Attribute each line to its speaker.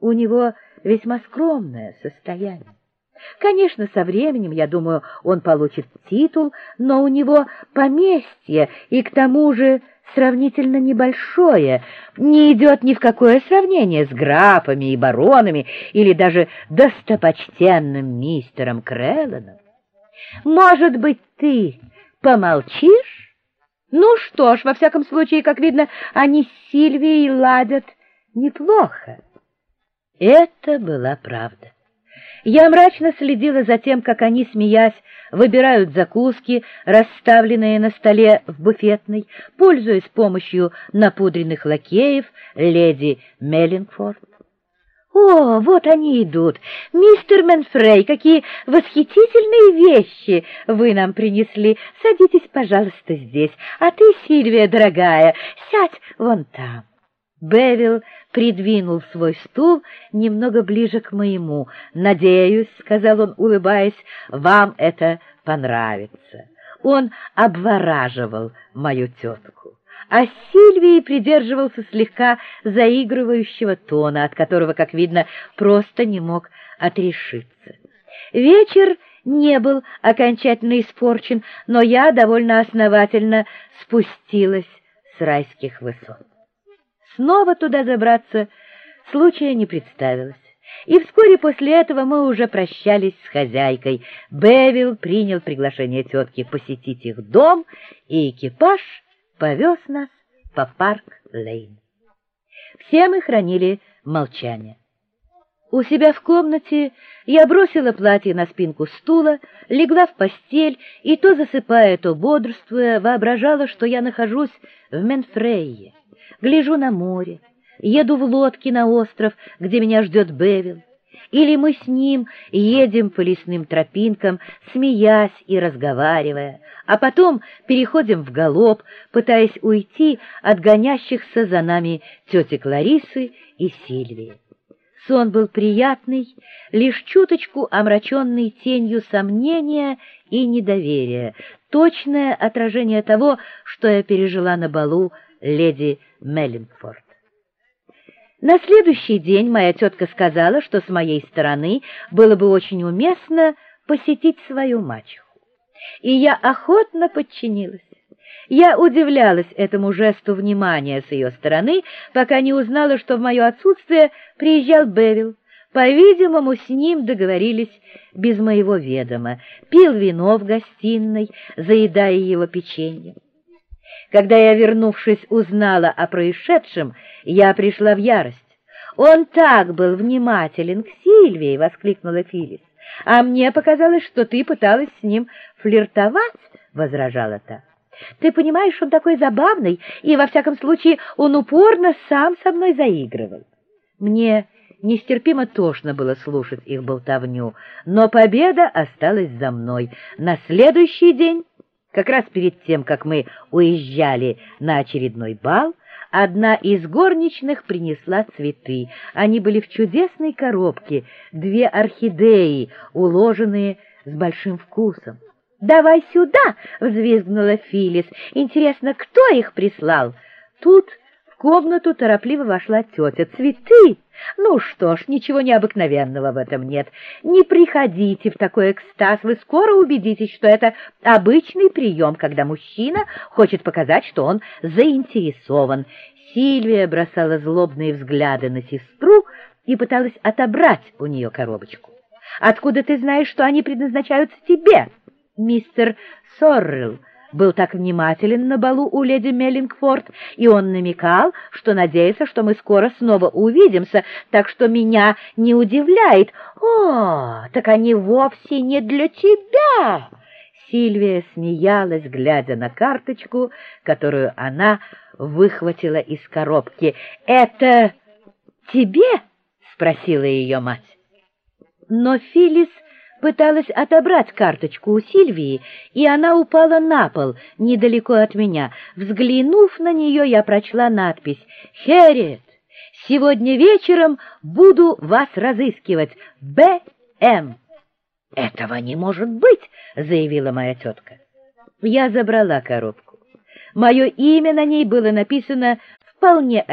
Speaker 1: У него весьма скромное состояние. Конечно, со временем, я думаю, он получит титул, но у него поместье, и к тому же сравнительно небольшое, не идет ни в какое сравнение с графами и баронами или даже достопочтенным мистером Крэлланом. Может быть, ты помолчишь? Ну что ж, во всяком случае, как видно, они с Сильвией ладят неплохо. Это была правда. Я мрачно следила за тем, как они, смеясь, выбирают закуски, расставленные на столе в буфетной, пользуясь помощью напудренных лакеев леди Меллингфорд. «О, вот они идут! Мистер Менфрей, какие восхитительные вещи вы нам принесли! Садитесь, пожалуйста, здесь, а ты, Сильвия, дорогая, сядь вон там». Бевил придвинул свой стул немного ближе к моему. «Надеюсь, — сказал он, улыбаясь, — вам это понравится». Он обвораживал мою тетку, а Сильвии придерживался слегка заигрывающего тона, от которого, как видно, просто не мог отрешиться. Вечер не был окончательно испорчен, но я довольно основательно спустилась с райских высот. Снова туда забраться случая не представилось, и вскоре после этого мы уже прощались с хозяйкой. Бевил принял приглашение тетки посетить их дом, и экипаж повез нас по Парк-Лейн. Все мы хранили молчание. У себя в комнате я бросила платье на спинку стула, легла в постель и, то засыпая, то бодрствуя, воображала, что я нахожусь в Менфрейе. Гляжу на море, еду в лодке на остров, где меня ждет Бевил, или мы с ним едем по лесным тропинкам, смеясь и разговаривая, а потом переходим в галоп, пытаясь уйти от гонящихся за нами тети Кларисы и Сильвии. Сон был приятный, лишь чуточку омраченный тенью сомнения и недоверия, точное отражение того, что я пережила на балу леди Меллингфорд. На следующий день моя тетка сказала, что с моей стороны было бы очень уместно посетить свою мачеху. И я охотно подчинилась. Я удивлялась этому жесту внимания с ее стороны, пока не узнала, что в мое отсутствие приезжал Бевил. По-видимому, с ним договорились без моего ведома, пил вино в гостиной, заедая его печеньем. Когда я, вернувшись, узнала о происшедшем, я пришла в ярость. «Он так был внимателен к Сильвии!» — воскликнула Филлис. «А мне показалось, что ты пыталась с ним флиртовать!» — возражала та. «Ты понимаешь, он такой забавный, и, во всяком случае, он упорно сам со мной заигрывал». Мне нестерпимо тошно было слушать их болтовню, но победа осталась за мной. На следующий день, как раз перед тем, как мы уезжали на очередной бал, одна из горничных принесла цветы. Они были в чудесной коробке, 2 орхидеи, уложенные с большим вкусом. «Давай сюда!» — взвизгнула Филлис. «Интересно, кто их прислал?» Тут в комнату торопливо вошла тетя. «Цветы? Ну что ж, ничего необыкновенного в этом нет. Не приходите в такой экстаз, вы скоро убедитесь, что это обычный прием, когда мужчина хочет показать, что он заинтересован». Сильвия бросала злобные взгляды на сестру и пыталась отобрать у нее коробочку. «Откуда ты знаешь, что они предназначаются тебе?» Мистер Соррелл был так внимателен на балу у леди Меллингфорд, и он намекал, что надеется, что мы скоро снова увидимся, так что меня не удивляет. «О, так они вовсе не для тебя!» Сильвия смеялась, глядя на карточку, которую она выхватила из коробки. «Это тебе?» — спросила ее мать. Но Филлис пыталась отобрать карточку у Сильвии, и она упала на пол недалеко от меня. Взглянув на нее, я прочла надпись «Хэрриет, сегодня вечером буду вас разыскивать. Б.М.» «Этого не может быть!» — заявила моя тетка. Я забрала коробку. Мое имя на ней было написано вполне